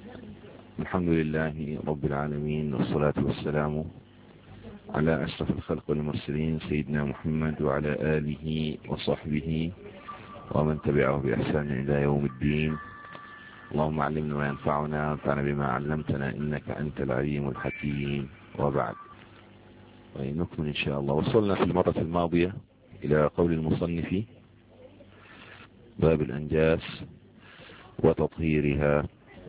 الحمد لله رب العالمين، والصلاة والسلام على أشرف الخلق والمرسلين سيدنا محمد وعلى آله وصحبه ومن تبعه بإحسان إلى يوم الدين. اللهم علمنا ما ينفعنا وانفعنا بما علمتنا إنك أنت العليم الحكيم. وبعد، نكمل إن شاء الله. وصلنا في المرة الماضية إلى قول المصنف باب الأنجاس وتطهيرها،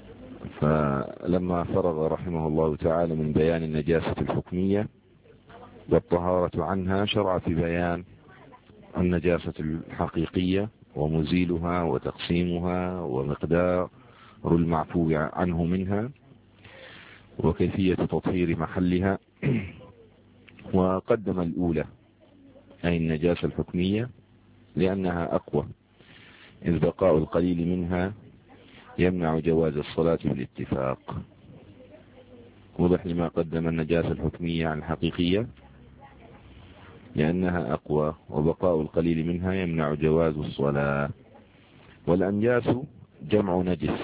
فلما فرغ رحمه الله تعالى من بيان النجاسة الحكمية والطهارة عنها، شرع في بيان النجاسة الحقيقية ومزيلها وتقسيمها ومقدار المعفو عنه منها وكيفية تطهير محلها. وقدم الأولى أي النجاسة الحكمية لأنها أقوى، إذ بقاء القليل منها يمنع جواز الصلاة بالاتفاق. وضح لما قدم النجاسة الحكمية عن الحقيقية لأنها أقوى وبقاء القليل منها يمنع جواز الصلاة. والأنجاس جمع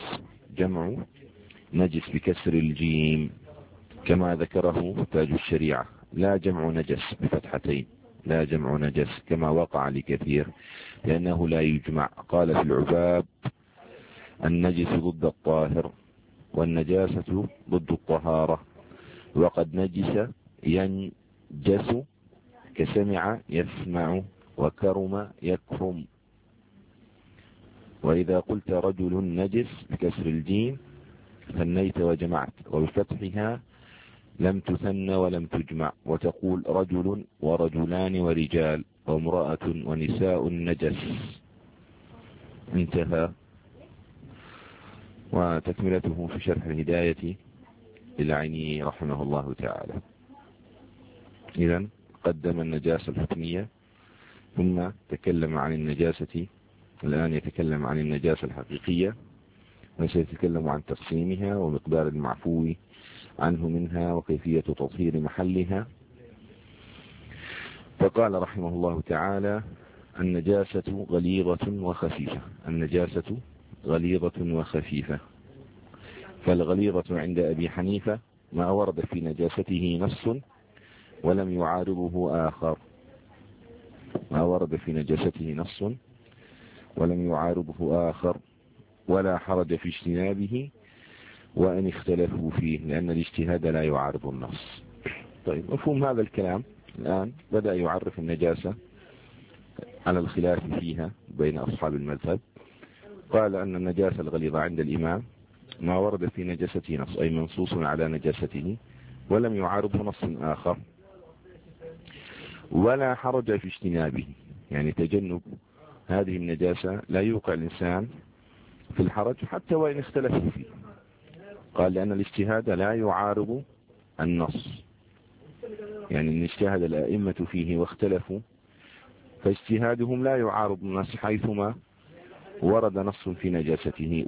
نجس بكسر الجيم كما ذكره تاج الشريعة، لا جمع نجس بفتحتين، لا جمع نجس كما وقع لكثير لأنه لا يجمع. قال في العباب: النجس ضد الطاهر والنجاسة ضد الطهارة، وقد نجس ينجس كسمع يسمع وكرم يكرم. وإذا قلت رجل نجس بكسر الجيم ثنيت وجمعت، وبفتحها لم تثن ولم تجمع، وتقول رجل ورجلان ورجال وامرأة ونساء نجس. انتهى. وتكملته في شرح الهداية للعيني رحمه الله تعالى. إذن قدم النجاسة الحكمية ثم تكلم عن النجاسة، الآن يتكلم عن النجاسة الحقيقية، وسيتكلم عن تقسيمها ومقدار المعفو عنه منها وكيفية تطهير محلها. فقال رحمه الله تعالى: النجاسة غليظة وخفيفة. النجاسة غليظة وخفيفة. فالغليظة عند أبي حنيفة ما ورد في نجاسته نص ولم يعارضه آخر، ما ورد في نجاسته نص ولم يعارضه آخر، ولا حرج في اجتنابه وأن اختلفوا فيه، لأن الاجتهاد لا يعارض النص. طيب، مفهوم هذا الكلام. الآن بدأ يعرف النجاسة على الخلاف فيها بين أصحاب المذهب. قال أن النجاسة الغليظة عند الإمام ما ورد في نجاسته نص، أي منصوص على نجاسته ولم يعارضه نص آخر، ولا حرج في اجتنابه، يعني تجنب هذه النجاسة لا يوقع الإنسان في الحرج حتى وإن اختلفوا فيه. قال لأن الاجتهاد لا يعارض النص، يعني إن اجتهد الأئمة فيه واختلفوا فاجتهادهم لا يعارض النص حيثما ورد نص في نجاسته.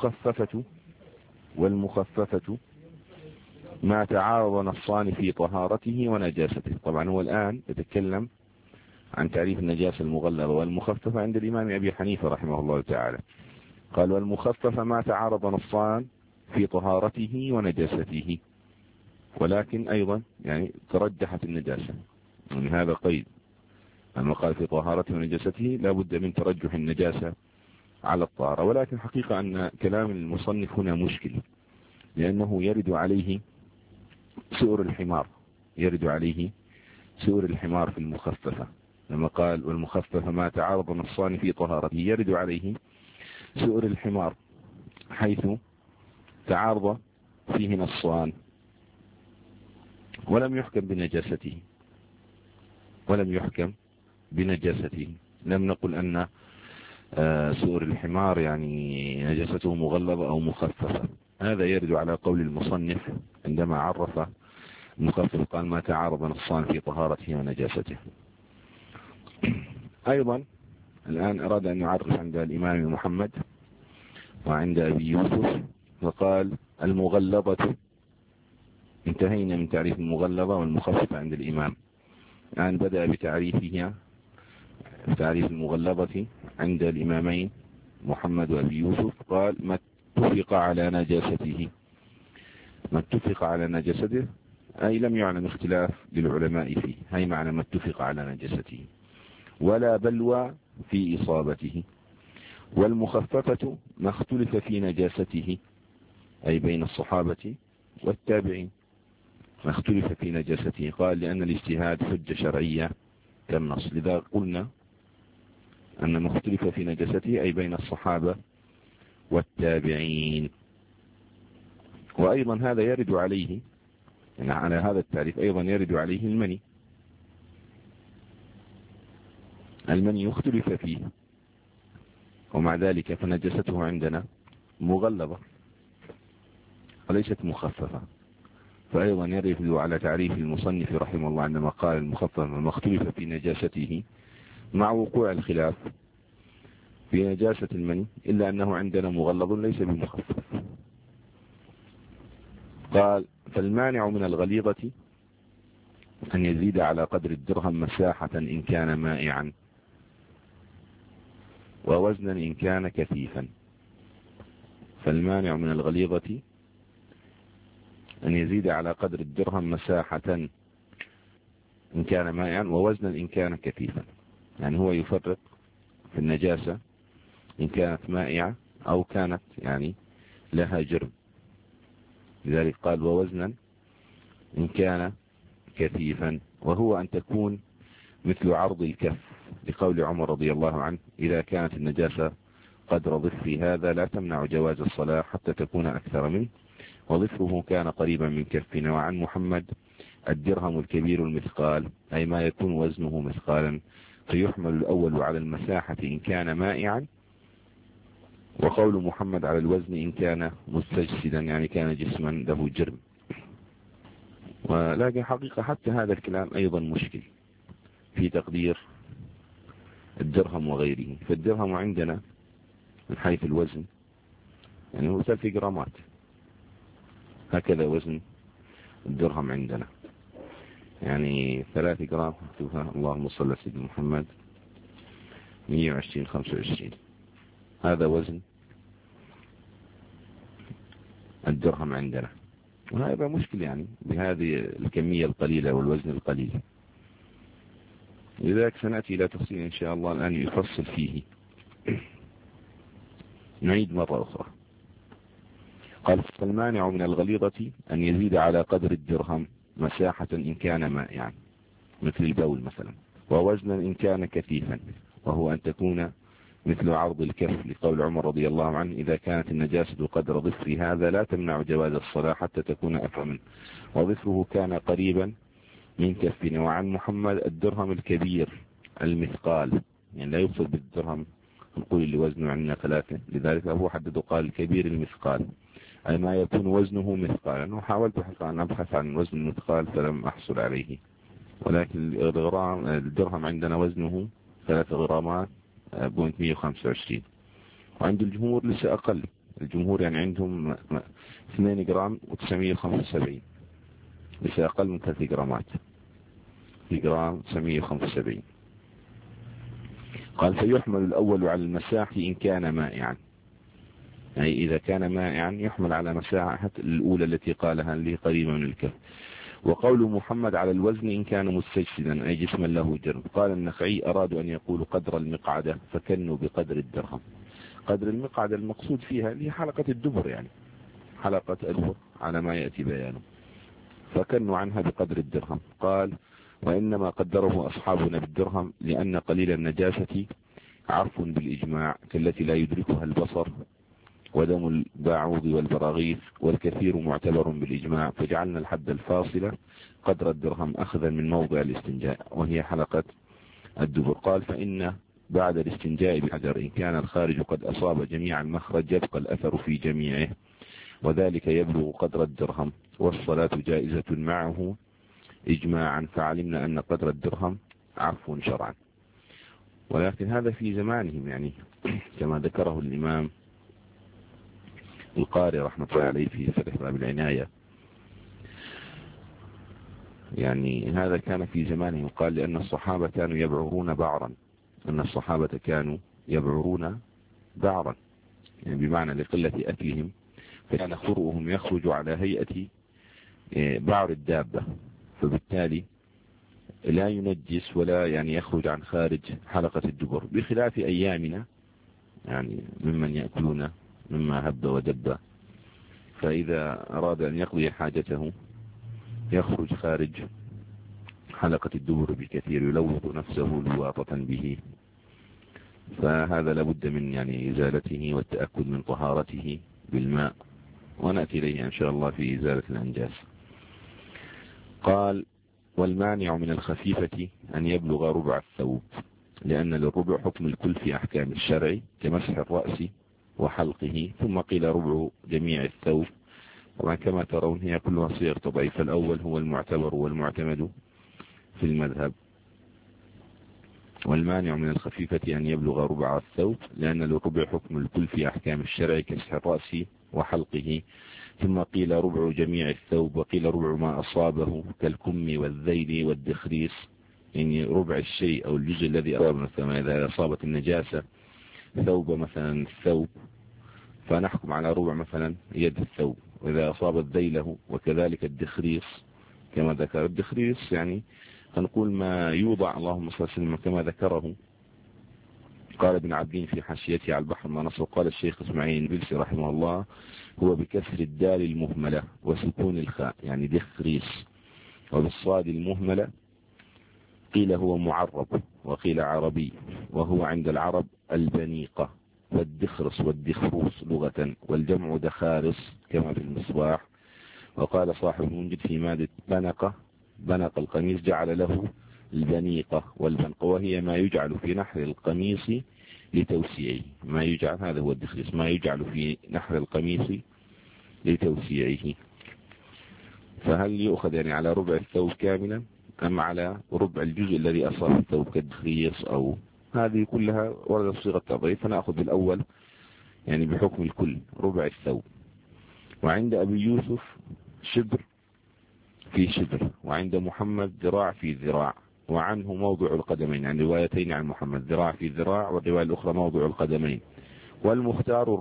والمخففة ما تعارض نصان في طهارته ونجاسته. طبعا هو الآن يتكلم عن تعريف النجاسة المغلظة والمخففة عند الإمام أبي حنيفة رحمه الله تعالى. قال: والمخففة ما تعارض نصان في طهارته ونجاسته، ولكن أيضا يعني ترجحت النجاسة، يعني هذا قيد. أما قال في طهارته ونجاسته لا بد من ترجح النجاسة على الطهارة. ولكن حقيقة أن كلام المصنف هنا مشكل، لأنه يرد عليه سؤر الحمار في المخففة. لما قال: والمخففة ما تعارض نصان في طهارته، يرد عليه سؤر الحمار حيث تعارض فيه نصان ولم يحكم بنجاسته. لم نقل أن سؤر الحمار يعني نجاسته مغلظة أو مخففة. هذا يرد على قول المصنف عندما عرف المخفف، قال: ما تعارض نصان في طهارته ونجاسته. أيضا الآن أراد أن يعرف عند الإمام محمد وعند أبي يوسف، فقال: المغلظة. انتهينا من تعريف المغلظة والمخففة عند الإمام. الآن بدأ بتعريفها، تعريف المغلظة عند الإمامين محمد وأبي يوسف. قال: ما اتفق على نجاسته، ما اتفق على نجاسته أي لم يعلم اختلاف للعلماء فيه، هي معنى ما اتفق على نجاسته. ولا بلوى في إصابته. والمخففة ما اختلف في نجاسته أي بين الصحابة والتابعين، ما اختلف في نجاسته. قال لأن الاجتهاد حجة شرعية كالنص، لذا قلنا أن ما اختلف في نجاسته أي بين الصحابة والتابعين. وأيضا هذا يرد عليه، يعني على هذا التعريف أيضا يرد عليه المني. المني يختلف فيه، ومع ذلك فنجسته عندنا مغلظة وليست مخففة، فأيضا يرد على تعريف المصنف رحمه الله عندما قال المخفف ما اختلف في نجاسته، مع وقوع الخلاف في نجاسة المني إلا أنه عندنا مغلظ ليس بمخفف. قال فالمانع من الغليظة أن يزيد على قدر الدرهم مساحة إن كان مائعا، ووزنا إن كان كثيفا. فالمانع من الغليظة أن يزيد على قدر الدرهم مساحة إن كان مائعا، ووزنا إن كان كثيفا. يعني هو يفرق في النجاسة إن كانت مائعة أو كانت يعني لها جرم، لذلك قال ووزنا إن كان كثيفا، وهو أن تكون مثل عرض الكف، لقول عمر رضي الله عنه إذا كانت النجاسة قدر ظفري هذا لا تمنع جواز الصلاة حتى تكون أكثر منه، وظفره كان قريبا من كفنا. وعن محمد الدرهم الكبير المثقال، أي ما يكون وزنه مثقالا، فيحمل الأول على المساحة إن كان مائعا، وقول محمد على الوزن إن كان مستجسدا يعني كان جسما له جرم. ولكن حقيقة حتى هذا الكلام أيضا مشكل في تقدير الدرهم وغيره. فالدرهم عندنا من حيث الوزن يعني هو 3 جرامات، هكذا وزن الدرهم عندنا، يعني 3 جرام اللهم صل على سيدنا محمد 120 25، هذا وزن الدرهم عندنا. وهذا مشكل يعني بهذه الكمية القليلة والوزن القليل، لذلك سنأتي إلى تفصيل إن شاء الله الآن يفصل فيه. نعيد مرة أخرى. قال فالمانع من الغليظة أن يزيد على قدر الدرهم مساحة إن كان مائعا مثل البول مثلا، ووزنا إن كان كثيفا، وهو أن تكون مثل عرض الكف، لقول عمر رضي الله عنه إذا كانت النجاسة قدر ظفري هذا لا تمنع جواز الصلاة حتى تكون أكثر منه، وظفره كان قريبا من كفنا. وعن محمد الدرهم الكبير المثقال، يعني لا يقصد بالدرهم نقول اللي وزنه عندنا 3، لذلك أبو حدد قال الكبير المثقال أي ما يكون وزنه مثقالا. وحاولت أن أبحث عن وزن المثقال فلم أحصل عليه، ولكن الدرهم عندنا وزنه 3 غرامات بوينت 125، وعند الجمهور لسه أقل. الجمهور يعني عندهم 2 جرام و975، لسه أقل من 3 جرامات، في جرام 975. قال فيحمل الأول على المساحة إن كان مائعا، يعني إذا كان مائعا يحمل على مساحة الأولى التي قالها اللي قريبة من الكف. وقول محمد على الوزن إن كان مستجسدا أي جسما له جرم. قال النخعي أرادوا أن يقولوا قدر المقعدة فكنوا بقدر الدرهم. قدر المقعدة المقصود فيها اللي هي حلقة الدبر، يعني حلقة الدبر على ما يأتي بيانه، فكنوا عنها بقدر الدرهم. قال وإنما قدره أصحابنا بالدرهم لأن قليل النجاسة عرف بالإجماع كالتي لا يدركها البصر ودم الباعوض والبراغيث، والكثير معتبر بالإجماع، فجعلنا الحد الفاصلة قدر الدرهم أخذا من موضع الاستنجاء وهي حلقة الدبر. قال فإن بعد الاستنجاء بحجر إن كان الخارج قد أصاب جميع المخرج يبقى الأثر في جميعه، وذلك يبلغ قدر الدرهم، والصلاة جائزة معه إجماعا، فعلمنا أن قدر الدرهم عفو شرعا. ولكن هذا في زمانهم، يعني كما ذكره الإمام القاري رحمة الله عليه في فتح باب العناية، يعني هذا كان في زمانهم. قال لأن الصحابة كانوا يبعرون بعرا، أن الصحابة كانوا يبعرون بعرا، يعني بمعنى لقلة أكلهم فكان خرؤهم يخرج على هيئة بعر الدابة، فبالتالي لا ينجس ولا يعني يخرج عن خارج حلقة الدبر، بخلاف أيامنا يعني ممن يأكلون مما هب ودب، فإذا أراد أن يقضي حاجته يخرج خارج حلقة الدبر بكثير، يلوث نفسه لواطة به، فهذا لابد من يعني إزالته والتأكد من طهارته بالماء، ونأتي إليه إن شاء الله في إزالة الأنجاس. قال: والمانع من الخفيفة أن يبلغ ربع الثوب، لأن للربع حكم الكل في أحكام الشرع كمسح الرأس وحلقه، ثم قيل ربع جميع الثوب. طبعا كما ترون هي كلها صيغ تضعيف، فالأول هو المعتبر والمعتمد في المذهب. والمانع من الخفيفة أن يبلغ ربع الثوب، لأن للربع حكم الكل في أحكام الشرع كمسح الرأس وحلقه، ثم قيل ربع جميع الثوب، وقيل ربع ما أصابه كالكم والذيل والدخريس، يعني ربع الشيء أو الجزء الذي أصاب، مثلا إذا أصابت النجاسة ثوب مثلا الثوب فنحكم على ربع مثلا يد الثوب، وإذا أصابت ذيله، وكذلك الدخريس كما ذكر. الدخريس يعني فنقول ما يوضع، اللهم صل وسلم كما ذكره قال ابن عبدين في حاشيته على البحر ما نصر، قال الشيخ اسماعيل البلسي رحمه الله: هو بكسر الدال المهملة وسكون الخاء، يعني دخريس، وبالصاد المهملة قيل هو معرب وقيل عربي، وهو عند العرب البنيقة والدخرس والدخروس لغة، والجمع دخارس كما في المصباح. وقال صاحب المنجد في مادة بنق القميص جعل له البنيقة والبنق، وهي ما يجعل في نحر القميص لتوسيعه، ما يجعل، هذا هو الدخرس، ما يجعل في نحر القميص لتوسيعه. فهل يؤخذ يعني على ربع الثوب كاملا أم على ربع الجزء الذي أصاب الثوب كالدخريص؟ أو هذه كلها وردت صيغة تضعيف، فنأخذ بالأول يعني بحكم الكل ربع الثوب. وعند أبي يوسف شبر في شبر، وعند محمد ذراع في ذراع، وعنه موضع القدمين، عن روايتين عن محمد ذراع في ذراع، والرواية الأخرى موضع القدمين. والمختار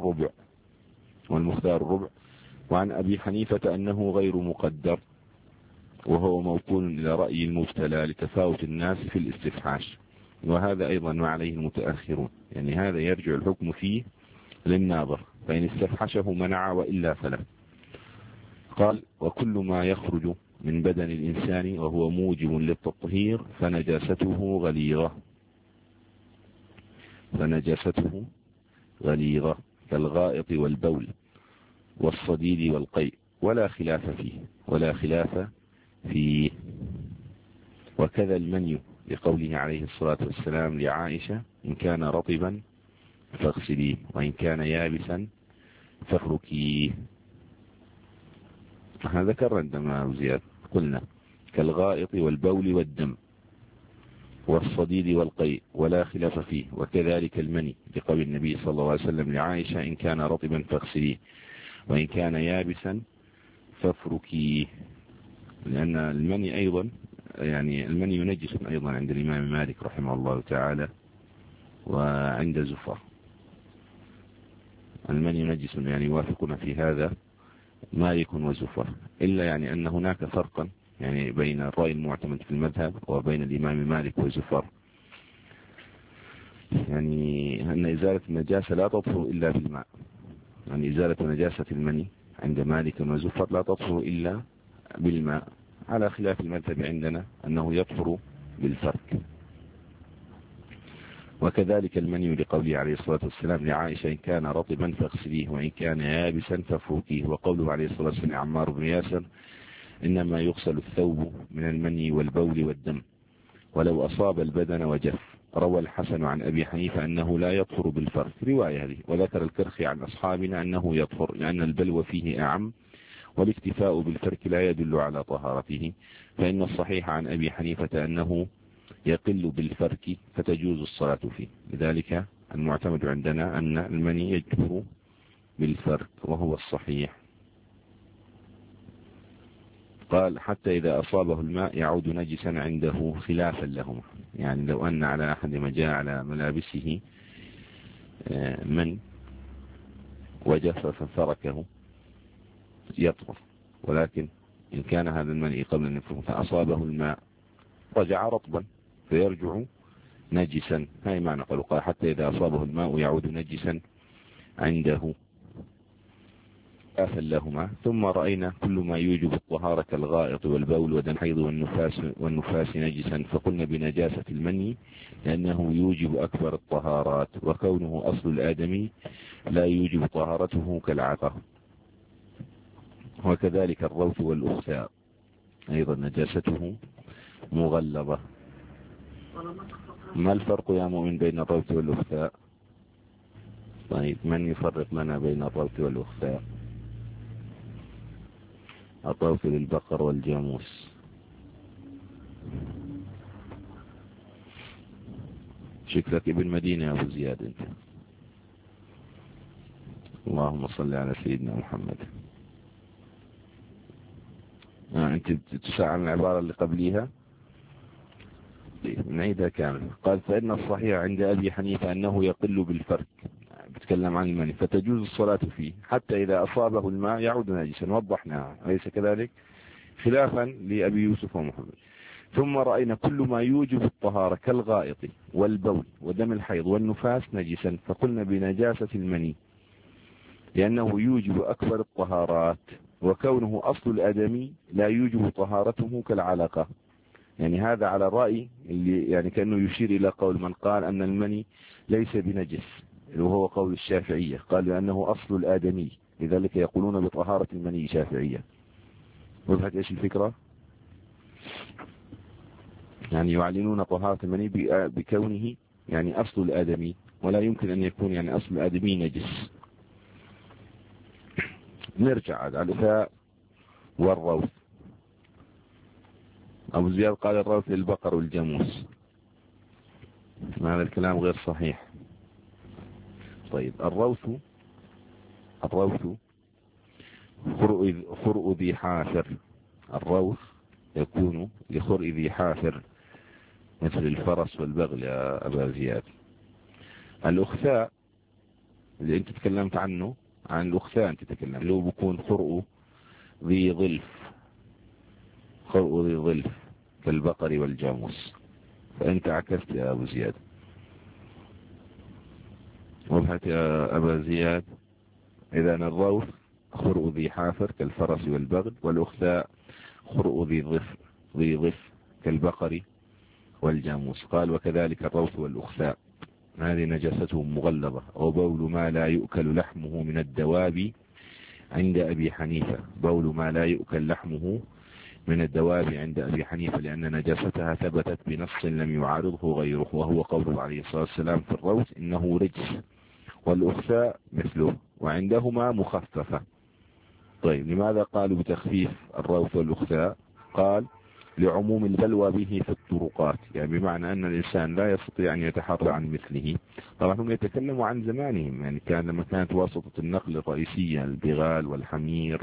الربع. وعن أبي حنيفة أنه غير مقدر، وهو موكول إلى رأي المبتلى لتفاوت الناس في الاستفحاش، وهذا أيضا ما عليه المتأخرون، يعني هذا يرجع الحكم فيه للناظر، فإن استفحشه منع وإلا فلا. قال: وكل ما يخرج من بدن الإنسان وهو موجب للتطهير فنجاسته غليظة كالغائط والبول والصديد والقيء، ولا خلاف فيه. وكذا المني، لقوله عليه الصلاة والسلام لعائشة: إن كان رطبا فاغسليه، وإن كان يابسا فافركيه. احنا ذكرنا عندما زياد قلنا كالغائط والبول والدم والصديد والقيء ولا خلاف فيه. وكذلك المني، لقول النبي صلى الله عليه وسلم لعائشة: إن كان رطبا فاغسليه، وإن كان يابسا فافركيه، لأن المني أيضا يعني المني ينجس أيضا عند الإمام مالك رحمه الله تعالى، وعند زفر المني ينجس، يعني يوافقنا في هذا مالك وزفر، إلا يعني أن هناك فرقا يعني بين الرأي المعتمد في المذهب وبين الإمام مالك وزفر، يعني أن إزالة النجاسة لا تطهر إلا بالماء، يعني إزالة نجاسة المني عند مالك وزفر لا تطهر إلا بالماء، على خلاف المذهب عندنا أنه يطهر بالفرك. وكذلك المني، لقوله عليه الصلاة والسلام لعائشة: إن كان رطبا فاغسليه، وإن كان يابسا فافركيه. وقوله عليه الصلاة والسلام عمار بن ياسر: إنما يغسل الثوب من المني والبول والدم ولو أصاب البدن وجف. روى الحسن عن أبي حنيفة أنه لا يطهر بالفرك، رواية هذه. وذكر الكرخي عن أصحابنا أنه يطهر، لأن البلو فيه أعم، والاكتفاء بالفرك لا يدل على طهارته، فإن الصحيح عن أبي حنيفة أنه يقل بالفرك فتجوز الصلاة فيه. لذلك المعتمد عندنا أن المني يجبر بالفرك وهو الصحيح. قال: حتى إذا أصابه الماء يعود نجسا عنده خلافا لهما، يعني لو أن على أحد ما جاء على ملابسه من وجف ففركه يطهر، ولكن إن كان هذا المني قبل أن يفرغ فأصابه الماء رجع رطبا فيرجع نجسا. هاي معنى قال حتى إذا أصابه الماء يعود نجسا عنده لهما. ثم رأينا كل ما يوجب الطهارة كالغائط والبول ودم الحيض والنفاس نجسا، فقلنا بنجاسة المني لأنه يوجب أكبر الطهارات، وكونه أصل الآدمي لا يوجب طهارته كالعقة. وكذلك الروث والأخثاء أيضا نجاسته مغلظة. ما الفرق يا مؤمن بين الروث والأخثاء؟ طيب من يفرق لنا بين الروث والأخثاء؟ الروث للبقر والجاموس. شكلك ابن مدينة يا أبو زياد انت. اللهم صل على سيدنا محمد. انت تسأل عن العبارة اللي قبليها نعيدها كامل. قال فإن الصحيح عند أبي حنيفة أنه يقل بالفرق، بتكلم عن المني، فتجوز الصلاة فيه حتى إذا أصابه الماء يعود نجسا، وضحناها أليس كذلك؟ خلافا لأبي يوسف ومحمد. ثم رأينا كل ما يوجب الطهارة كالغائط والبول ودم الحيض والنفاس نجسا، فقلنا بنجاسة المني لأنه يوجب أكبر الطهارات، وكونه أصل الآدمي لا يوجب طهارته كالعلقة. يعني هذا على الرأي اللي يعني كأنه يشير إلى قول من قال أن المني ليس بنجس، وهو قول الشافعية، قال لأنه أصل الآدمي، لذلك يقولون بطهارة المني شافعية. وضحت إيش الفكرة؟ يعني يعلنون طهارة المني بكونه يعني أصل الآدمي، ولا يمكن أن يكون يعني أصل الآدمي نجس. نرجع على الأخثاء والروث. أبو زياد قال الروث للبقر والجاموس، هذا الكلام غير صحيح. طيب الروث خرء ذي حافر. الروث يكون لخرء ذي حافر مثل الفرس والبغل يا أبا زياد. الأخثاء اللي أنت تكلمت عنه، عن الأخثاء أنت تكلمت، لو بيكون خرء ذي ظلف كالبقر والجاموس، فأنت عكست يا أبو زياد. وضحت يا أبا زياد؟ إذا الروث خرء ذي حافر كالفرس والبغل، والأخثاء خرء ذي ظف كالبقر والجاموس. قال وكذلك الروث والأخثاء هذه نجاستهم مغلظة. وبول ما لا يؤكل لحمه من الدواب عند أبي حنيفة، بول ما لا يؤكل لحمه من الدواب عند أبي حنيفة لأن نجاستها ثبتت بنص لم يعارضه غيره، وهو قوله عليه الصلاة والسلام في الروث إنه رجس، والأخثاء مثله، وعندهما مخففة. طيب لماذا قالوا بتخفيف الروث والأخثاء؟ قال لعموم البلوى به في الطرقات، يعني بمعنى أن الإنسان لا يستطيع أن يتحرى عن مثله. طبعا هم يتكلموا عن زمانهم، يعني لما كانت واسطة النقل الرئيسية البغال والحمير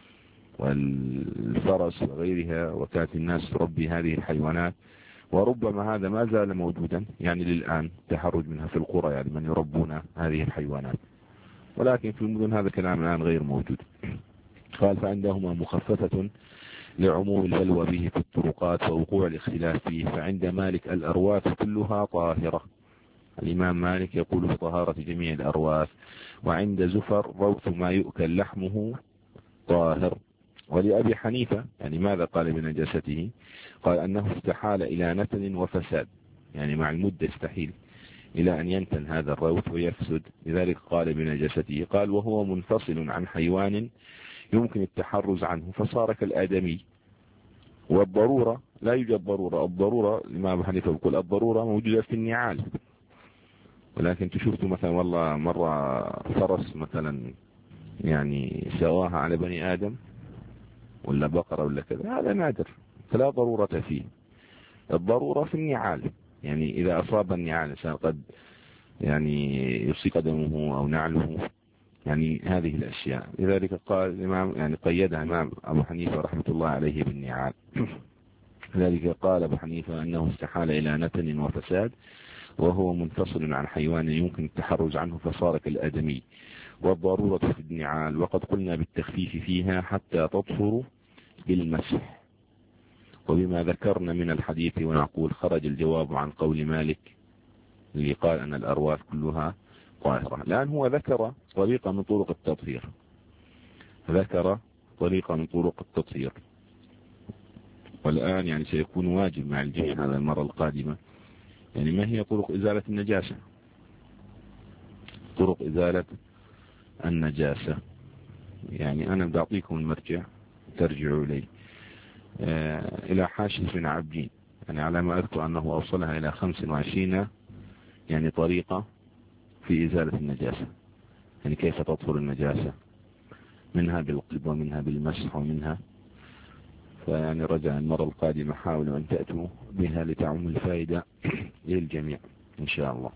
والفرس وغيرها، وكانت الناس تربي هذه الحيوانات، وربما هذا ما زال موجودا يعني للآن تحرج منها في القرى، يعني من يربون هذه الحيوانات، ولكن في المدن هذا الكلام الآن غير موجود. قال فعندهما مخففة لعموم البلوى به في الطرقات ووقوع الاختلاف فيه. فعند مالك الأرواث كلها طاهرة، الإمام مالك يقول بطهارة جميع الأرواث. وعند زفر روث ما يؤكل لحمه طاهر. ولأبي حنيفة يعني ماذا قال بنجاسته؟ قال أنه استحال إلى نتن وفساد، يعني مع المدة استحيل إلى أن ينتن هذا الروث ويفسد، لذلك قال بنجاسته. قال وهو منفصل عن حيوان يمكن التحرز عنه فصار كالآدمي. والضرورة لا يوجد ضرورة، الضرورة الإمام أبو حنيفة يقول الضرورة موجودة في النعال، ولكن تشوفوا مثلا والله مرة فرس مثلا يعني سواها على بني آدم ولا بقرة ولا كذا، هذا نادر فلا ضرورة فيه. الضرورة في النعال، يعني إذا أصاب النعال الإنسان قد يعني يصيب قدمه أو نعله، يعني هذه الأشياء. لذلك قال الإمام يعني قيدها الإمام أبو حنيفة رحمة الله عليه بالنعال. لذلك قال أبو حنيفة أنه استحال إلى نتن وفساد. وهو منفصل عن حيوان يمكن التحرز عنه فصار كالآدمي. والضرورة في النعال، وقد قلنا بالتخفيف فيها حتى تطهر بالمسح. وبما ذكرنا من الحديث ونقول خرج الجواب عن قول مالك اللي قال أن الأرواث كلها طاهرة. الآن هو ذكر طريقة من طرق التطهير، ذكر طريقة من طرق التطهير، والآن يعني سيكون واجب مع الجميع هذا المرة القادمة يعني ما هي طرق إزالة النجاسة. طرق إزالة النجاسة يعني أنا بعطيكم المرجع ترجعوا إليه إلى حاشية بن عبدين، يعني على ما أذكر أنه أوصلها إلى 25 يعني طريقة في إزالة النجاسة، يعني كيف تطهر النجاسة، منها بالقلب ومنها بالمسح ومنها. فيعني رجاء المرة القادمة حاولوا أن تأتوا بها لتعم الفائدة للجميع إن شاء الله.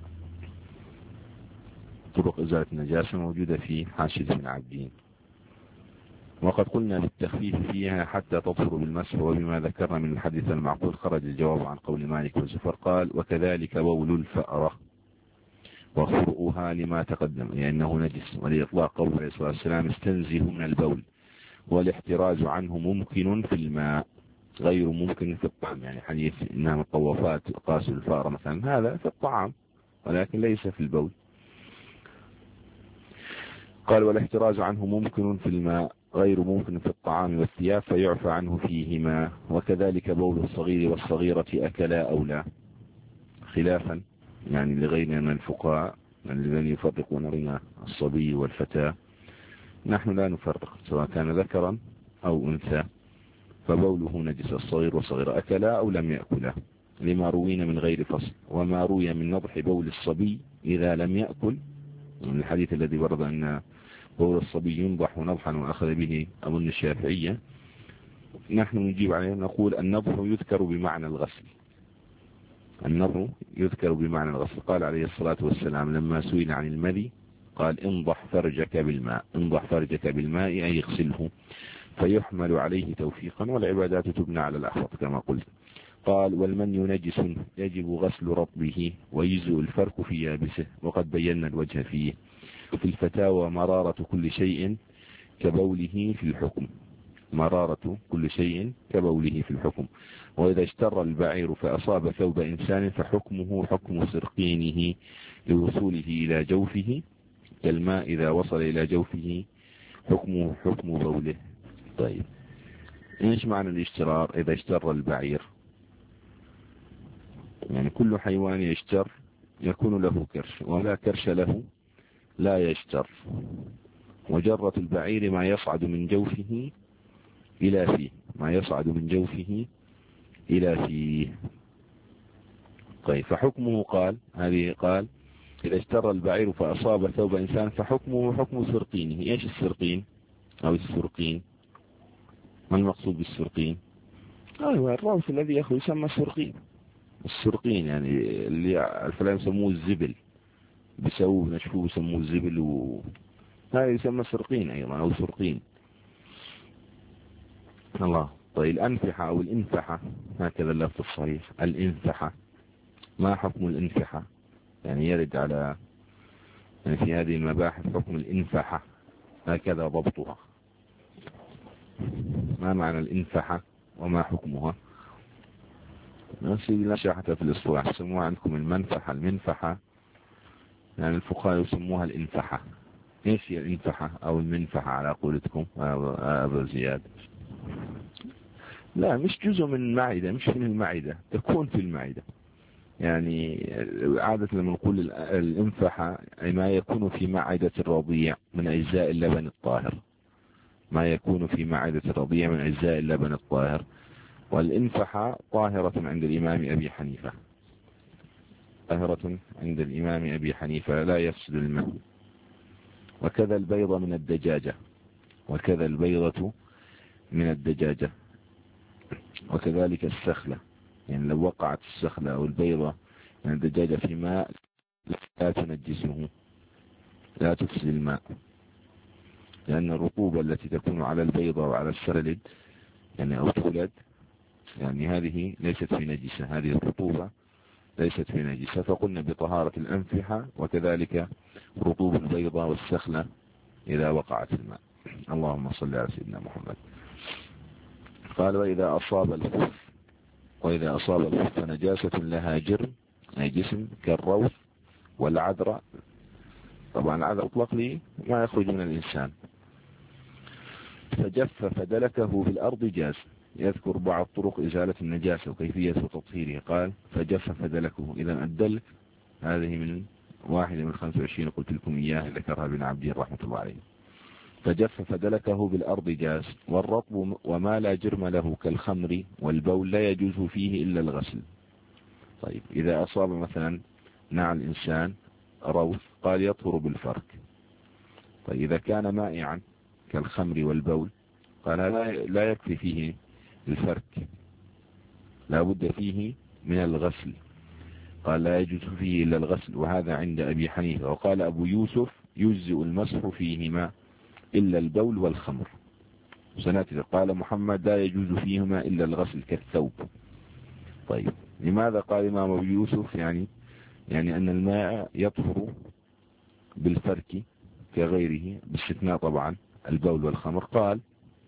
طرق إزالة النجاسة موجودة في حاشية بن عبدين. وقد قلنا بالتخفيف فيها حتى تطهر بالمسح، وبما ذكرنا من الحديث المعقول خرج الجواب عن قول مالك وزفر قال وكذلك بول الفأرة وخرؤها لما تقدم لأنه نجس، ولإطلاق قول عليه الصلاة والسلام استنزه من البول، والاحتراز عنه ممكن في الماء غير ممكن في الطعام، يعني حديث إنها من الطوافات قاسوا الفأرة مثلا هذا في الطعام ولكن ليس في البول. قال والاحتراز عنه ممكن في الماء غير ممكن في الطعام والثياب فيعفى عنه فيهما. وكذلك بول الصغير والصغيرة أكلا أو لا، خلافا يعني لغيرنا من الفقهاء الذين يفرقون بين الصبي والفتاة. نحن لا نفرق سواء كان ذكرا أو أنثى، فبوله نجس الصغير والصغيرة أكلا أو لم يأكلا لما روينا من غير فصل. وما روي من نضح بول الصبي إذا لم يأكل من الحديث الذي ورد أن بول الصبي ينضح نضحا وأخذ به أظن الشافعية، نحن نجيب عليه نقول النضح يذكر بمعنى الغسل، النضح يذكر بمعنى الغسل. قال عليه الصلاة والسلام لما سئل عن المذي قال انضح فرجك بالماء، انضح فرجك بالماء أي اغسله، فيحمل عليه توفيقا والعبادات تبنى على الأحوط كما قلت. قال والمني نجس يجب غسل رطبه ويجزئ الفرك في يابسه، وقد بينا الوجه فيه. في الفتاوى مرارة كل شيء كبوله في الحكم، مرارة كل شيء كبوله في الحكم. وإذا اشتر البعير فأصاب ثوب إنسان فحكمه حكم سرقينه لوصوله إلى جوفه، كالماء إذا وصل إلى جوفه حكمه حكم بوله. طيب إيش معنى الاشترار؟ إذا اشتر البعير يعني كل حيوان يشتر يكون له كرش، ولا كرش له لا يشتر. وجرة البعير ما يصعد من جوفه إلى فيه، ما يصعد من جوفه إلى فيه. طيب فحكمه قال هذه قال إذا اشتر البعير فأصاب ثوب إنسان فحكمه حكم سرقينه. إيش السرقين أو السرقين؟ ما المقصود بالسرقين؟ أيوة الروث الذي يأخذ يسمى سرقين. السرقين يعني اللي الفلاح يسموه الزبل، بيسووه نشفوه يسموه الزبل، هذا يسمى سرقين أيضا أو سرقين. الله. طيب الأنفحة أو الإنفحة هكذا اللفظ الصحيح، الإنفحة ما حكم الإنفحة؟ يعني يرد على يعني في هذه المباحث حكم الإنفحة هكذا ضبطها. ما معنى الإنفحة وما حكمها؟ لا شاحة في الإصلاح يسموها عندكم المنفحة المنفحة، يعني الفقهاء يسموها الإنفحة. ايش هي الإنفحة أو المنفحة على قولتكم أبو زياد؟ لا مش جزء من المعدة، مش من المعدة، تكون في المعدة. يعني عادة لما نقول الإنفحة أي ما يكون في معدة الرضيع من أجزاء اللبن الطاهر، ما يكون في معدة الرضيع من أجزاء اللبن الطاهر. والإنفحة طاهرة عند الإمام أبي حنيفة، طاهرة عند الإمام أبي حنيفة لا يفسد الماء. وكذا البيضة من الدجاجة، وكذا البيضة من الدجاجة، وكذلك السخلة، يعني لو وقعت السخلة أو البيضة من الدجاجة في ماء لا تنجسه، لا تفسد الماء، لأن الرطوبة التي تكون على البيضة وعلى السلد يعني أو تولد يعني هذه ليست في نجسة، هذه الرطوبة ليست في نجسة. فقلنا بطهارة الأنفحة وكذلك رطوب البيضة والسخنة إذا وقعت الماء. اللهم صل على سيدنا محمد. قال وإذا أصاب الخف نجاسة لها جرم أي جسم كالروث والعذرة. طبعا العذر أطلق لي ما يخرج من الإنسان. فجف فدلكه في الأرض جاز. يذكر بعض طرق إزالة النجاسة وكيفية تطهيره. قال فجف فدلكه. إذا الدلك هذه من واحدة من 25 قلت لكم إياها ذكرها ابن عبدين رحمة الله عليه. فجف فدلكه بالأرض جاز. والرطب وما لا جرم له كالخمر والبول لا يجوز فيه إلا الغسل. طيب إذا أصاب مثلا نعل الإنسان روث قال يطهر بالفرك. طيب إذا كان مائعا كالخمر والبول قال لا يكفي فيه الفرك، لا بد فيه من الغسل. قال لا يجوز فيه إلا الغسل، وهذا عند أبي حنيفة. وقال أبو يوسف يجزئ المسح فيهما إلا البول والخمر. سنأتي. قال محمد لا يجوز فيهما إلا الغسل كالثوب. طيب لماذا قال إمام أبو يوسف يعني أن الماء يطهر بالفرك كغيره باستثناء طبعا البول والخمر؟ قال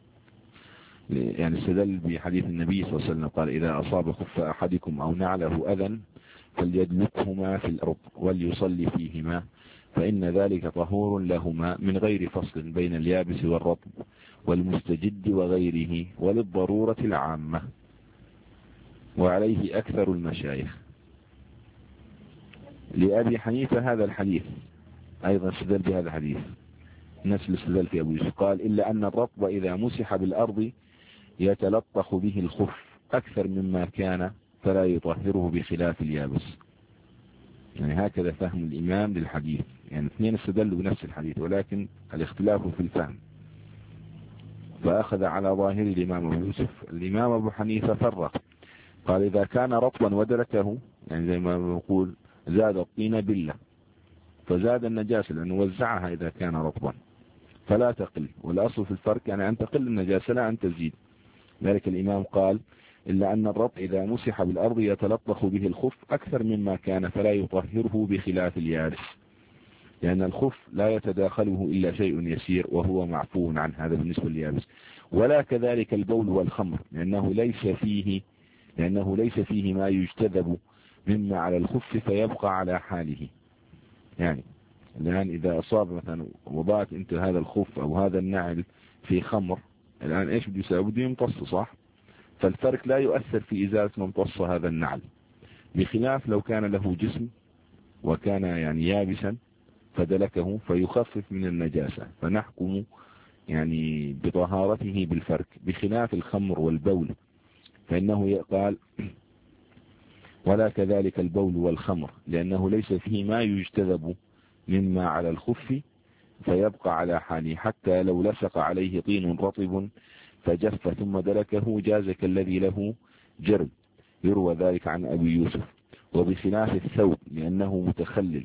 يعني استدل بحديث النبي صلى الله عليه وسلم قال إذا أصاب خف أحدكم أو نعله أذى فليدلكهما في الأرض وليصلي فيهما فإن ذلك طهور لهما من غير فصل بين اليابس والرطب والمستجد وغيره وللضرورة العامة. وعليه أكثر المشايخ. لأبي حنيفة هذا الحديث أيضا استدل بهذا الحديث نفس الاستدلال في أبو يوسف. قال إلا أن الرطب إذا مسح بالأرض يتلطخ به الخف أكثر مما كان فلا يطهره بخلاف اليابس. يعني هكذا فهم الإمام للحديث. يعني اثنين استدلوا بنفس الحديث ولكن الاختلاف في الفهم. فأخذ على ظاهر الإمام أبو يوسف. الإمام أبو حنيفة فرق قال إذا كان رطبا ودركه يعني زي ما نقول زاد الطين بلة فزاد النجاسة لأنه وزعها إذا كان رطبا فلا تقل. والأصل في الفرق يعني أن تقل النجاسة لا أن تزيد. ذلك الإمام قال إلا أن الرطب إذا مسح بالأرض يتلطخ به الخف أكثر مما كان فلا يطهره بخلاف اليابس لأن الخف لا يتداخله إلا شيء يسير وهو معفو عن هذا بالنسبة لليابس. ولا كذلك البول والخمر لأنه ليس فيه ما يجتذب مما على الخف فيبقى على حاله. يعني الآن إذا أصاب مثلا وضعت أنت هذا الخف أو هذا النعل في خمر الآن إيش بده يسوي؟ بده يمتص صح؟ فالفرق لا يؤثر في إزالة ممتص هذا النعل بخلاف لو كان له جسم وكان يعني يابسا فدلكه فيخفف من النجاسة فنحكم يعني بطهارته بالفرق بخلاف الخمر والبول فإنه قال ولا كذلك البول والخمر لأنه ليس فيه ما يجتذب مما على الخف فيبقى على حاله حتى لو لصق عليه طين رطب فجف ثم دلكه جاز كالذي له جرم. يروى ذلك عن أبي يوسف. وبخلاف الثوب لأنه متخلل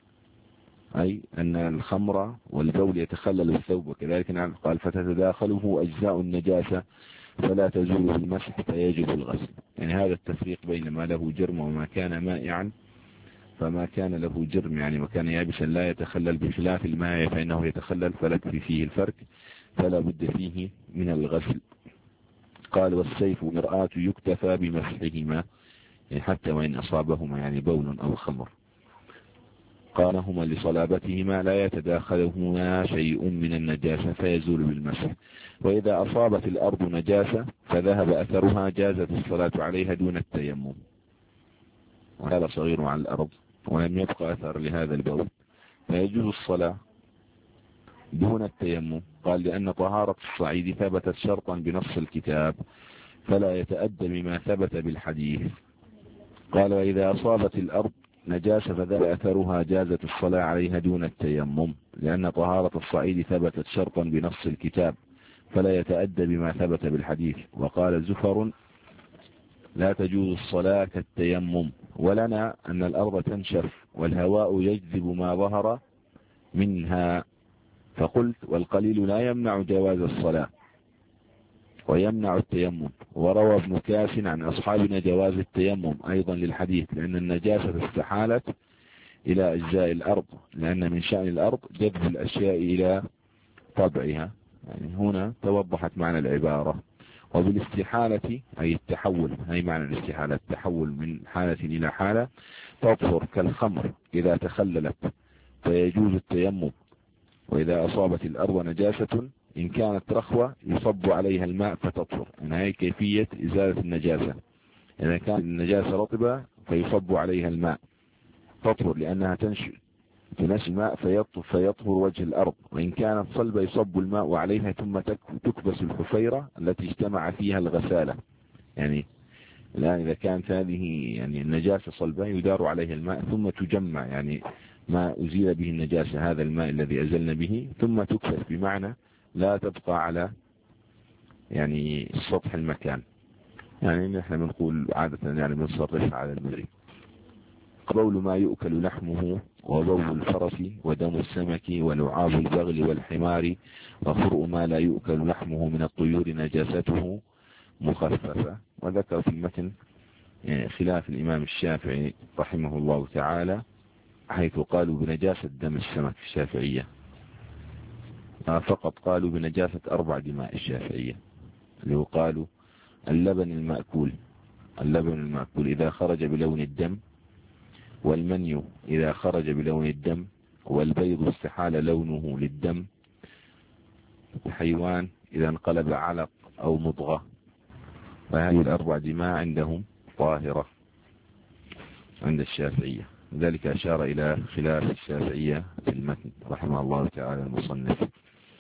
أي أن الخمر والبول يتخلل الثوب وكذلك قال فتتداخله أجزاء النجاسة فلا تزول بالمسح فيجب الغسل. يعني هذا التفريق بين ما له جرم وما كان مائعا. فما كان له جرم يعني وكان يابسا لا يتخلل بخلاف الماء فإنه يتخلل فلا فيه الفرق فلا بد فيه من الغسل. قال والسيف مرآة يكتفى بمسحهما يعني حتى وإن أصابهما يعني بول أو خمر. قالهما لصلابتهما لا يتداخلهما شيء من النجاسة فيزول بالمسح. وإذا أصابت الأرض نجاسة فذهب أثرها جازت الصلاة عليها دون التيمم. وهذا صغير عن الأرض ولم يبقى أثر لهذا البول فيجوز الصلاة دون التيمم. قال لأن طهارة الصعيد ثبتت شرطا بنص الكتاب فلا يتأدى بما ثبت بالحديث. قال وإذا أصابت الأرض نجاسة فذهب أثرها جازت الصلاة عليها دون التيمم لأن طهارة الصعيد ثبتت شرطا بنص الكتاب فلا يتأدى بما ثبت بالحديث. وقال زفر لا تجوز الصلاة كالتيمم. ولنا أن الأرض تنشف والهواء يجذب ما ظهر منها. فقلت والقليل لا يمنع جواز الصلاة ويمنع التيمم. وروى ابن كاس عن أصحابنا جواز التيمم أيضا للحديث، لأن النجاسة استحالت إلى أجزاء الأرض، لأن من شأن الأرض جذب الأشياء إلى طبعها. يعني هنا توضحت معنى العبارة. وبالاستحالة أي التحول، أي معنى الاستحالة التحول من حالة إلى حالة، تطهر كالخمر إذا تخللت فيجوز التيمم. وإذا أصابت الأرض نجاسة إن كانت رخوة يصب عليها الماء فتطهر. يعني هي كيفية إزالة النجاسة. إذا كانت النجاسة رطبة فيصب عليها الماء تطهر، لأنها تنشئ الماء فيطهر وجه الأرض. وإن كانت صلبة يصب الماء عليها ثم تكبس الحفيرة التي اجتمع فيها الغسالة. يعني الآن إذا كانت هذه يعني النجاسة صلبة يدار عليها الماء ثم تجمع، يعني ما أزيل به النجاسة هذا الماء الذي أزلنا به، ثم تكبس، بمعنى لا تبقى على يعني سطح المكان. يعني نحن بنقول عادة يعني بنصرف على المري. بول ما يؤكل لحمه وبول الفرس ودم السمك ولعاب البغل والحمار وخرء ما لا يؤكل لحمه من الطيور نجاسته مخففة. وذكر في المتن خلاف الإمام الشافعي رحمه الله تعالى، حيث قالوا بنجاسة دم السمك الشافعية، فقط قالوا بنجاسة 4 دماء الشافعية، اللي هو قالوا اللبن المأكول إذا خرج بلون الدم، والمني إذا خرج بلون الدم، والبيض استحال لونه للدم، الحيوان إذا انقلب علق أو مضغة. وهذه 4 دماء عندهم طاهرة عند الشافعية. ذلك أشار إلى خلاف الشافعية في المتن رحمه الله تعالى المصنف.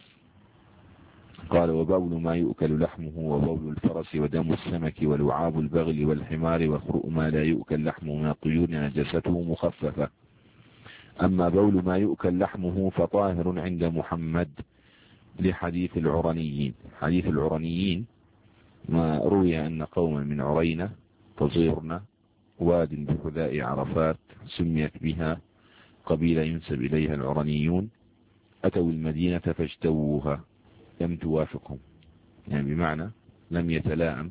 قال وبول ما يؤكل لحمه وبول الفرس ودم السمك ولعاب البغل والحمار وخرء ما لا يؤكل لحمه من الطيور نجاسته مخففة. أما بول ما يؤكل لحمه فطاهر عند محمد لحديث العرنيين. حديث العرنيين ما روي أن قوما من عرينة تزورنا واد بحذاء عرفات سميت بها قبيلة ينسب إليها العرنيون، أتوا المدينة فاجتووها لم توافقهم، يعني بمعنى لم يتلائم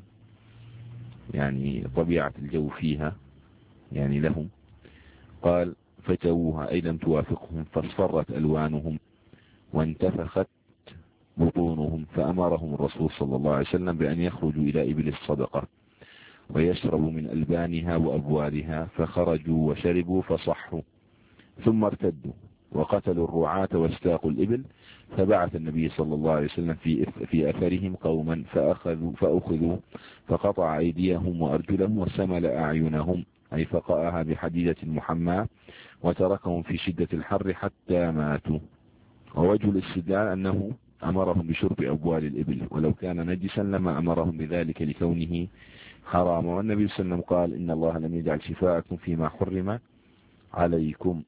يعني طبيعة الجو فيها يعني لهم. قال فتووها أي لم توافقهم، فاصفرت ألوانهم وانتفخت بطونهم، فأمرهم الرسول صلى الله عليه وسلم بأن يخرجوا إلى إبل الصدقة ويشربوا من ألبانها وأبوالها، فخرجوا وشربوا فصحوا ثم ارتدوا وقتلوا الرعاة واستاقوا الإبل. فبعث النبي صلى الله عليه وسلم في أثرهم قوما فأخذوا فقطع أيديهم وأرجلهم وسمل أعينهم، أي فقأها بحديدة محماة وتركهم في شدة الحر حتى ماتوا. ووجه الاستدلال أنه أمرهم بشرب أبوال الإبل، ولو كان نجسا لما أمرهم بذلك لكونه حرام. والنبي صلى الله عليه وسلم قال إن الله لم يجعل شفاءكم فيما حرم عليكم.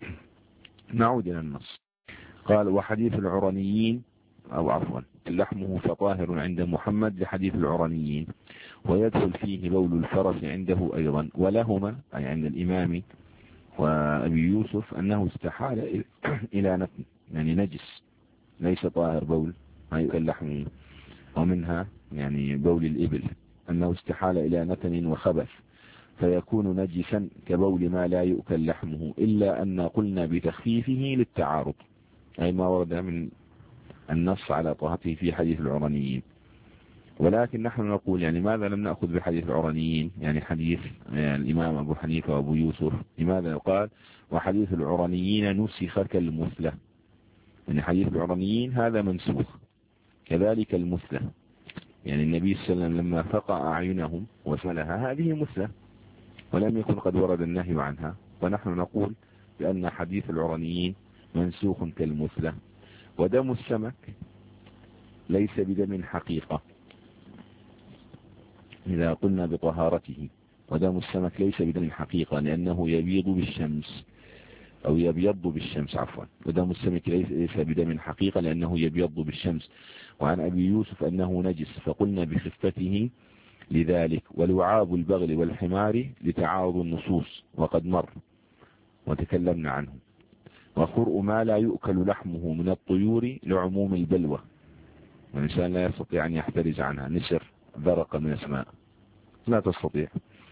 نعود إلى النص. قال وحديث العرنيين أو عفوا لحمه فطاهر عند محمد لحديث العرنيين، ويدخل فيه بول الفرس عنده أيضا، ولهما أي عند الإمام وأبي يوسف أنه استحال إلى نتن يعني نجس ليس طاهر بول ما يؤكل لحمه. ومنها يعني بول الإبل أنه استحال إلى نتن وخبث فيكون نجسا كبول ما لا يؤكل لحمه، إلا أن قلنا بتخفيفه للتعارض، أي ما ورد من النص على طهته في حديث العرنيين. ولكن نحن نقول يعني ماذا لم نأخذ بحديث العرنيين، يعني حديث الإمام أبو حنيفة وأبو يوسف، لماذا قال وحديث العرنيين نسخ كالمثلة؟ يعني حديث العرنيين هذا منسوخ، كذلك المثلة، يعني النبي صلى الله عليه وسلم لما فقع أعينهم وسملها هذه مثلة ولم يكن قد ورد النهي عنها. ونحن نقول بأن حديث العرنيين منسوخ كالمثلة. ودم السمك ليس بدم حقيقة إذا قلنا بطهارته، ودم السمك ليس بدم حقيقة لأنه يبيض بالشمس أو يبيض بالشمس عفوا، ودم السمك ليس بدم حقيقة لأنه يبيض بالشمس. وعن أبي يوسف أنه نجس فقلنا بخفته لذلك. ولعاب البغل والحمار لتعارض النصوص وقد مر وتكلمنا عنه. وخرء ما لا يؤكل لحمه من الطيور لعموم البلوى، الإنسان لا يستطيع أن يحترز عنها. نسر برق من السماء لا تستطيع،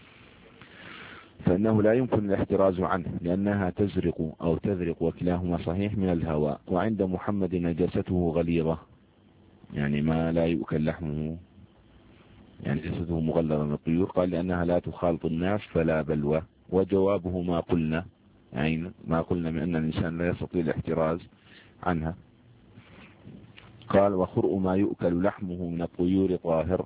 فإنه لا يمكن الاحتراز عنه لأنها تزرق أو تذرق وكلاهما صحيح من الهواء. وعند محمد نجاسته غليظة، يعني ما لا يؤكل لحمه، يعني جسده مغلظة من الطيور. قال لأنها لا تخالط الناس فلا بلوى. وجوابه ما قلنا، يعني ما قلنا من أن الإنسان لا يستطيع الاحتراز عنها. قال وخرء ما يؤكل لحمه من الطيور طاهر.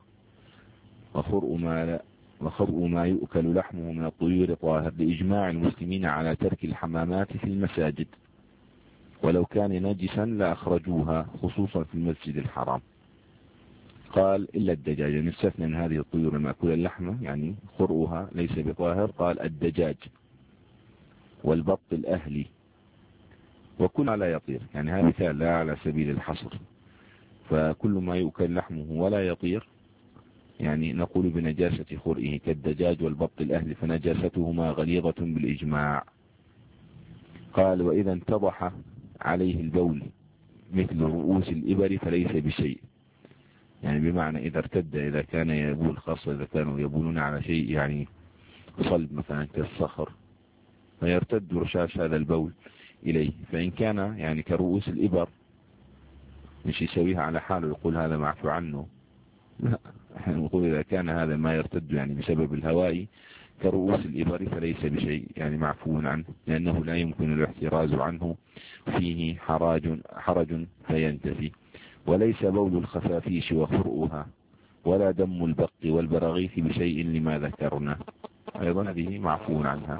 وخرء ما يؤكل لحمه من الطيور طاهر لإجماع المسلمين على ترك الحمامات في المساجد، ولو كان نجسا لأخرجوها خصوصا في المسجد الحرام. قال إلا الدجاج، يعني استثنى من هذه الطيور المأكولة اللحمة، يعني خرؤها ليس بطاهر. قال الدجاج والبط الأهلي وكل ما لا يطير، يعني هذا مثال لا على سبيل الحصر، فكل ما يؤكل لحمه ولا يطير يعني نقول بنجاسة خرئه كالدجاج والبط الأهلي، فنجاستهما غليظة بالإجماع. قال وإذا انتضح عليه البول مثل رؤوس الإبر فليس بشيء، يعني بمعنى إذا ارتد، إذا كان يبول، خاصة إذا كانوا يبولون على شيء يعني صلب مثلا كالصخر، فيرتد رشاش هذا البول إليه. فإن كان يعني كرؤوس الإبر مش يسويها على حاله يقول هذا معفو عنه، لا، احنا نقول إذا كان هذا ما يرتد يعني بسبب الهواء كرؤوس الإبر فليس بشيء، يعني معفو عنه، لأنه لا يمكن الاحتراز عنه، فيه حرج فينتفي. وليس بول الخفافيش وخرؤها ولا دم البق والبراغيث بشيء لما ذكرنا، أيضا هذه معفو عنها.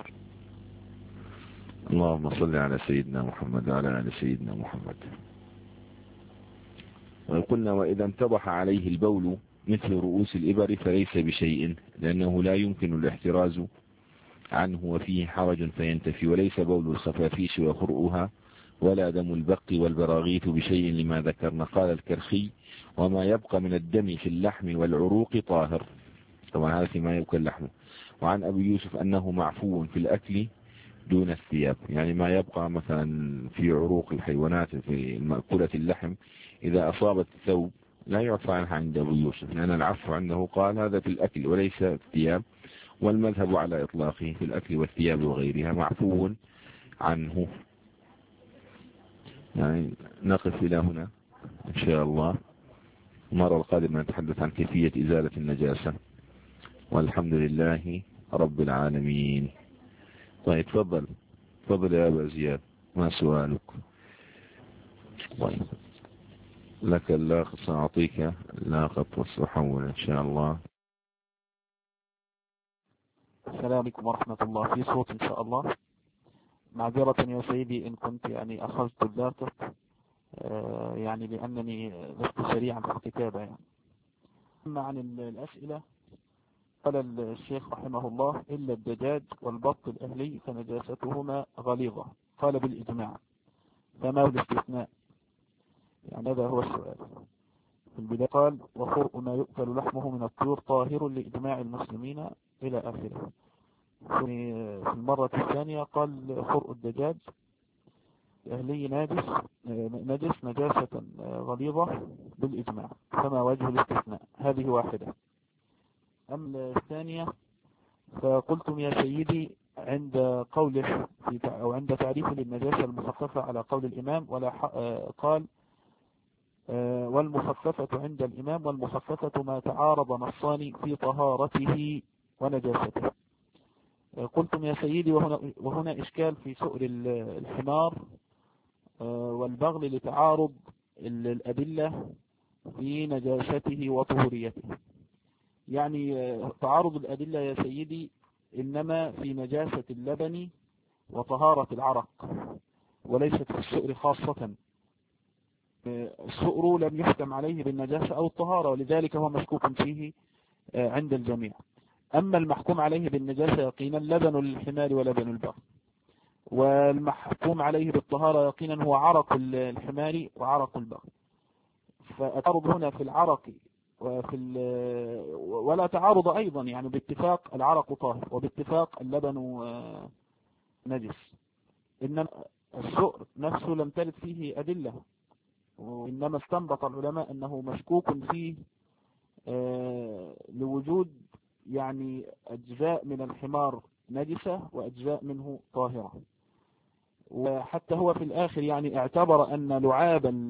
اللهم صل على سيدنا محمد وعلى آل سيدنا محمد. وقلنا وإذا انتضح عليه البول مثل رؤوس الإبر فليس بشيء، لأنه لا يمكن الاحتراز عنه وفيه حرج فينتفي. وليس بول الخفافيش وخرؤها ولا دم البق والبراغيث بشيء لما ذكرنا. قال الكرخي وما يبقى من الدم في اللحم والعروق طاهر، طبعا هذا فيما يؤكل لحمه. وعن أبي يوسف أنه معفو في الأكل دون الثياب، يعني ما يبقى مثلا في عروق الحيوانات في مأكولة اللحم إذا أصابت الثوب لا يعفى عنها عند أبي يوسف، لأن العفو عنده قال هذا في الأكل وليس الثياب، والمذهب على إطلاقه في الأكل والثياب وغيرها معفو عنه. يعني نقف إلى هنا إن شاء الله، المرة القادمة نتحدث عن كيفية إزالة النجاسة، والحمد لله رب العالمين. طيب تفضل يا أبا زياد، ما سؤالك؟ طيب لك اللاقط، سأعطيك اللاقط والصحول إن شاء الله. السلام عليكم ورحمة الله. في صوت إن شاء الله. معذرة يا سيدي إن كنت يعني أخذت اللاقط، يعني لأنني لست سريعا في الكتابة يعني. أما عن الأسئلة، قال الشيخ رحمه الله إلا الدجاج والبط الأهلي فنجاستهما غليظة، قال بالإجماع، فما هو الاستثناء؟ يعني هذا هو السؤال. في البداية قال وخرء ما يؤكل لحمه من الطيور طاهر لإجماع المسلمين إلى آخره. في المرة الثانية قال خرء الدجاج الأهلي نجس نجاسة غليظة بالإجماع، فما وجه الاستثناء؟ هذه واحدة. أما الثانية فقلتم يا سيدي عند قوله أو عند تعريفه للنجاسة المخففة على قول الإمام قال والمخففة عند الإمام والمخففة ما تعارض نصان في طهارته ونجاسته. قلتم يا سيدي وهنا إشكال في سؤر الحمار والبغل لتعارض الأدلة في نجاسته وطهوريته. يعني تعارض الأدلة يا سيدي إنما في نجاسة اللبن وطهارة العرق، وليست في السؤر خاصة. السؤر لم يحكم عليه بالنجاسة أو الطهارة، ولذلك هو مشكوك فيه عند الجميع. أما المحكوم عليه بالنجاسة يقينا لبن الحمار ولبن البغل، والمحكوم عليه بالطهارة يقينا هو عرق الحمار وعرق البغل. فالتعارض هنا في العرق ولا تعارض أيضا، يعني باتفاق العرق طاهر وباتفاق اللبن نجس. إن السؤر نفسه لم ترد فيه أدلة وإنما استنبط العلماء أنه مشكوك فيه لوجود يعني أجزاء من الحمار نجسة وأجزاء منه طاهرة. وحتى هو في الآخر يعني اعتبر أن لعابا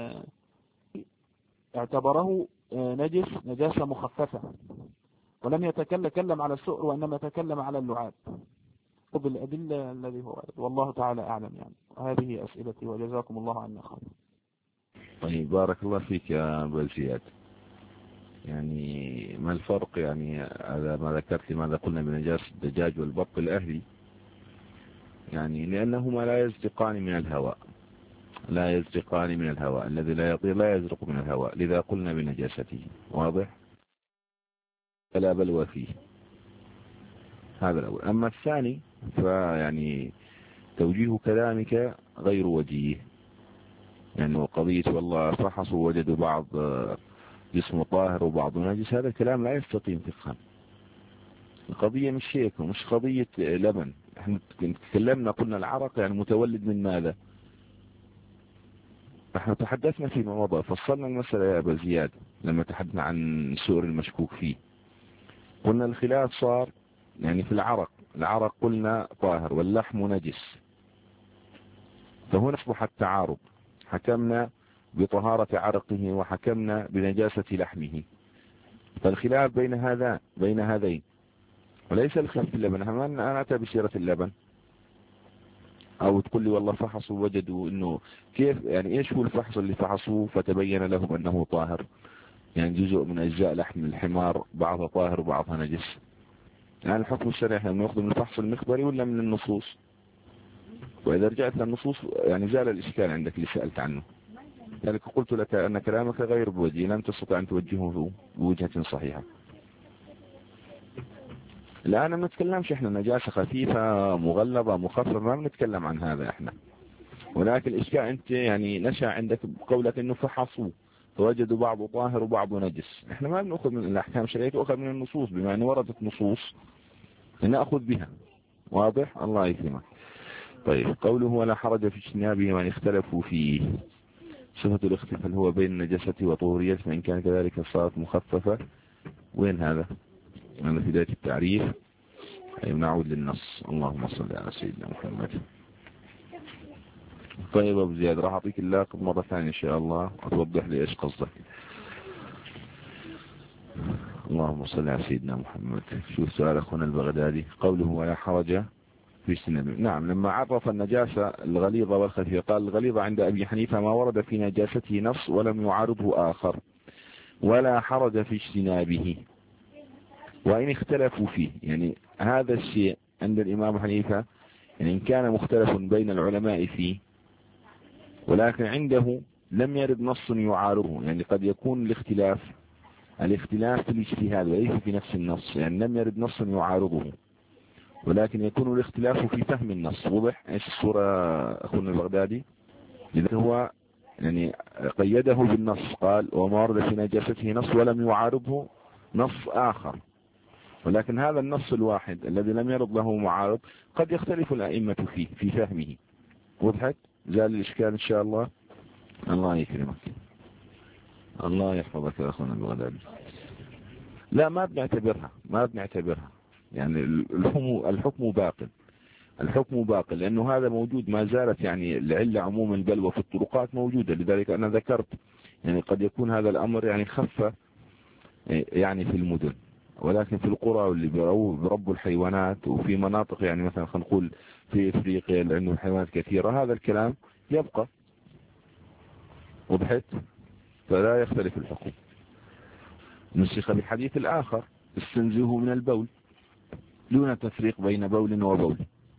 اعتبره نجس نجاسة مخففة، ولم يتكلم على السؤر وإنما تكلم على اللعاب بالأدلة الذي هو والله تعالى أعلم يعني. هذه أسئلتي وجزاكم الله عنا خير. طيب بارك الله فيك يا أبو زياد. يعني ما الفرق يعني على ما ذكرت لماذا قلنا بنجاسة الدجاج والبط الأهلي؟ يعني لأنهما لا يزرقان من الهواء، لا يزرقان من الهواء، الذي لا يطير لا يزرق من الهواء، لذا قلنا بنجاسته. واضح؟ فلا بلوى فيه. هذا الأول. أما الثاني فيعني توجيه كلامك غير وجيه، يعني قضية والله فحصوا وجدوا بعض جسم طاهر وبعض نجس، هذا الكلام لا يستقيم فقها. القضية مش هيك، مش قضية لبن. احنا تكلمنا قلنا العرق يعني متولد من ماذا؟ احنا تحدثنا فيما مضى، فصلنا المسألة يا أبا زياد لما تحدثنا عن سؤر المشكوك فيه. قلنا الخلاف صار يعني في العرق قلنا طاهر واللحم نجس، فهنا أصبح التعارض، حكمنا بطهارة عرقه وحكمنا بنجاسة لحمه، فالخلاف بين هذين، وليس الخلاف في اللبن. أنا أتى بسيرة اللبن، أو تقول لي والله فحصوا وجدوا إنه كيف، يعني إيش هو الفحص اللي فحصوه فتبين لهم أنه طاهر؟ يعني جزء من أجزاء لحم الحمار بعضها طاهر وبعضها نجس. يعني الحكم الشرعي احنا بناخذ من الفحص المخبري ولا من النصوص؟ وإذا رجعت للنصوص يعني زال الإشكال عندك اللي سألت عنه. لذلك قلت لك أن كلامك غير بوجه، لم تستطع أن توجهه بوجهة صحيحة. الآن ما نتكلمش احنا نجاسة خفيفة مغلظة مخففة، ما بنتكلم عن هذا احنا. ولكن الإشكال أنت يعني نشأ عندك بقولك إنه فحصوا فوجدوا بعض طاهر وبعض نجس. احنا ما بنأخذ من الأحكام الشرعية، تأخذ من النصوص، بما أن وردت نصوص نأخذ بها. واضح؟ الله يكرمك. طيب قوله ولا حرج في اجتنابه وان اختلفوا فيه، صفة الاختلاف هل هو بين النجاسة وطهورية، فإن كان كذلك صارت مخففة. وين هذا؟ أنا في بداية التعريف. أي نعود للنص. اللهم صل على سيدنا محمد. طيب أبو زياد راح أعطيك اللاقب مرة ثانية إن شاء الله وتوضح لي إيش قصدك. اللهم صل على سيدنا محمد. شوف سؤال أخونا البغدادي، قوله ولا حرج في اجتنابه. نعم، لما عرف النجاسة الغليظة والخفيفة قال الغليظة عند أبي حنيفة ما ورد في نجاسته نص ولم يعارضه آخر، ولا حرج في اجتنابه وإن اختلفوا فيه. يعني هذا الشيء عند الإمام حنيفة يعني إن كان مختلف بين العلماء فيه، ولكن عنده لم يرد نص يعارضه. يعني قد يكون الاختلاف في الاجتهاد وليس في نفس النص، يعني لم يرد نص يعارضه، ولكن يكون الاختلاف في فهم النص. وضح ايش الصورة اخونا البغدادي؟ لذلك هو يعني قيده بالنص، قال وما ورد في نجاسته نص ولم يعارضه نص آخر، ولكن هذا النص الواحد الذي لم يرد له معارض قد يختلف الأئمة فيه في فهمه. وضحت؟ زال الإشكال إن شاء الله. الله يكرمك، الله يحفظك يا أخونا البغدادي. لا ما بنعتبرها يعني الحكم باق، لأنه هذا موجود ما زالت يعني العلة عموم البلوى في الطرقات موجودة. لذلك أنا ذكرت يعني قد يكون هذا الأمر يعني خف يعني في المدن، ولكن في القرى واللي بربوا الحيوانات وفي مناطق يعني مثلا خلينا نقول في افريقيا لانه حيوانات كثيرة هذا الكلام يبقى. وضحت؟ فلا يختلف الحكم. نسخ بالحديث الآخر استنزهوا من البول دون تفريق بين بول وبول،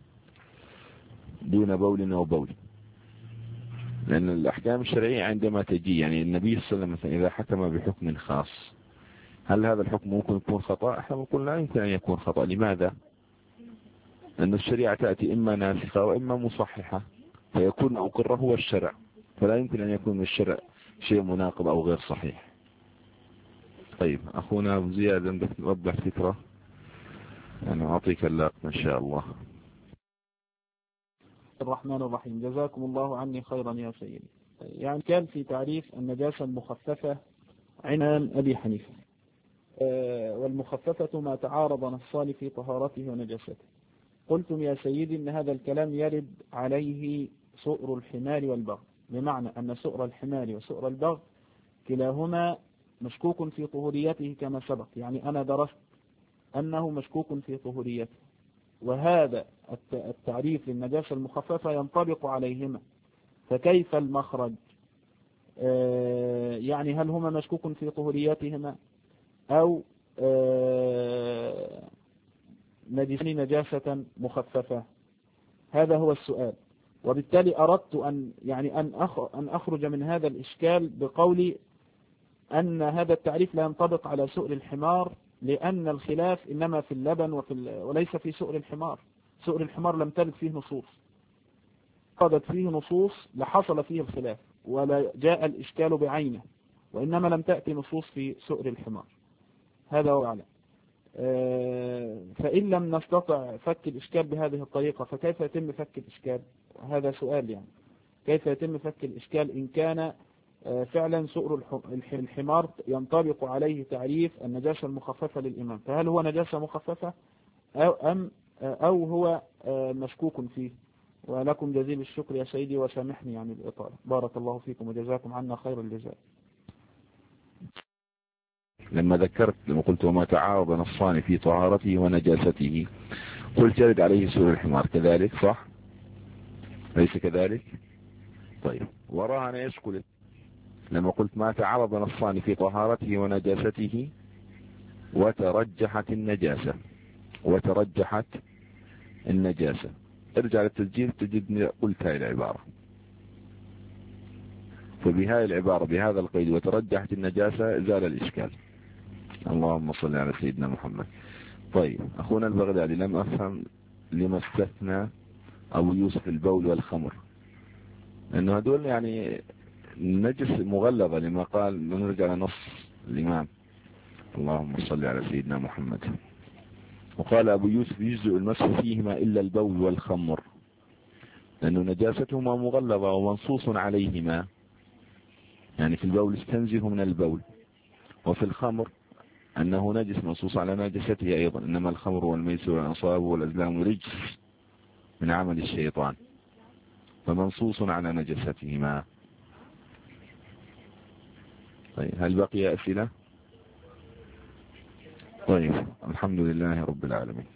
لأن الأحكام الشرعية عندما تجي يعني النبي صلى الله عليه وسلم إذا حكم بحكم خاص هل هذا الحكم ممكن يكون خطأ؟ احنا نقول لا يمكن أن يكون خطأ. لماذا؟ لأن الشريعة تأتي إما ناسخة وإما مصححة، فيكون أقره هو الشرع، فلا يمكن أن يكون من الشرع شيء مناقض أو غير صحيح. طيب أخونا أبو زياد عندك توضح فكرة؟ أنا أعطيك اللقب إن شاء الله. الرحمن الرحيم. جزاكم الله عني خيرا يا سيدي. يعني كان في تعريف النجاسة المخففة عند أبي حنيفة، والمخففة ما تعارض نصان في طهارته ونجاسته. قلتم يا سيدي إن هذا الكلام يرد عليه سؤر الحمار والبغل، بمعنى أن سؤر الحمار وسؤر البغل كلاهما مشكوك في طهوريته كما سبق، يعني أنا درست أنه مشكوك في طهوريته، وهذا التعريف للنجاسة المخففة ينطبق عليهما، فكيف المخرج؟ يعني هل هما مشكوك في طهوريتهما أو نجسان نجاسة مخففة؟ هذا هو السؤال. وبالتالي أردت أن أخرج من هذا الإشكال بقولي أن هذا التعريف لا ينطبق على سؤر الحمار، لأن الخلاف إنما في اللبن وليس في سؤر الحمار. سؤر الحمار لم ترد فيه نصوص، قدت فيه نصوص لحصل فيه الخلاف ولا جاء الإشكال بعينه، وإنما لم تأتي نصوص في سؤر الحمار. هذا هو أعلم. فإن لم نستطع فك الإشكال بهذه الطريقة فكيف يتم فك الإشكال؟ هذا سؤال، يعني كيف يتم فك الإشكال إن كان فعلا سؤر الحمار ينطبق عليه تعريف النجاسة المخففة للإمام، فهل هو نجاسة مخففة أو هو مشكوك فيه؟ ولكم جزيل الشكر يا سيدي، وسامحني عن الإطالة. بارك الله فيكم وجزاكم عنا خير الجزاء. لما قلت وما تعارض نصان في طهارته ونجاسته، قلت يرد عليه سؤر الحمار، كذلك صح؟ ليس كذلك؟ طيب، وراها يشكل لما قلت ما تعارض نصان في طهارته ونجاسته وترجحت النجاسة، ارجع للتسجيل تجدني قلت هاي العبارة. فبهاي العبارة بهذا القيد وترجحت النجاسة زال الإشكال. اللهم صل على سيدنا محمد. طيب، أخونا البغدادي لم أفهم لما استثنى أبو يوسف البول والخمر، لأنه هدول يعني نجس مغلظة لما قال نرجع لنص الإمام. اللهم صل على سيدنا محمد. وقال أبو يوسف يجزئ المسح فيهما إلا البول والخمر، لأنه نجاستهما مغلظة ومنصوص عليهما، يعني في البول استنزه من البول، وفي الخمر أنه نجس منصوص على نجسته أيضا، إنما الخمر والميسر والأنصاب والأزلام رجس من عمل الشيطان، فمنصوص على نجستهما. طيب، هل بقي أسئلة؟ طيب، الحمد لله رب العالمين.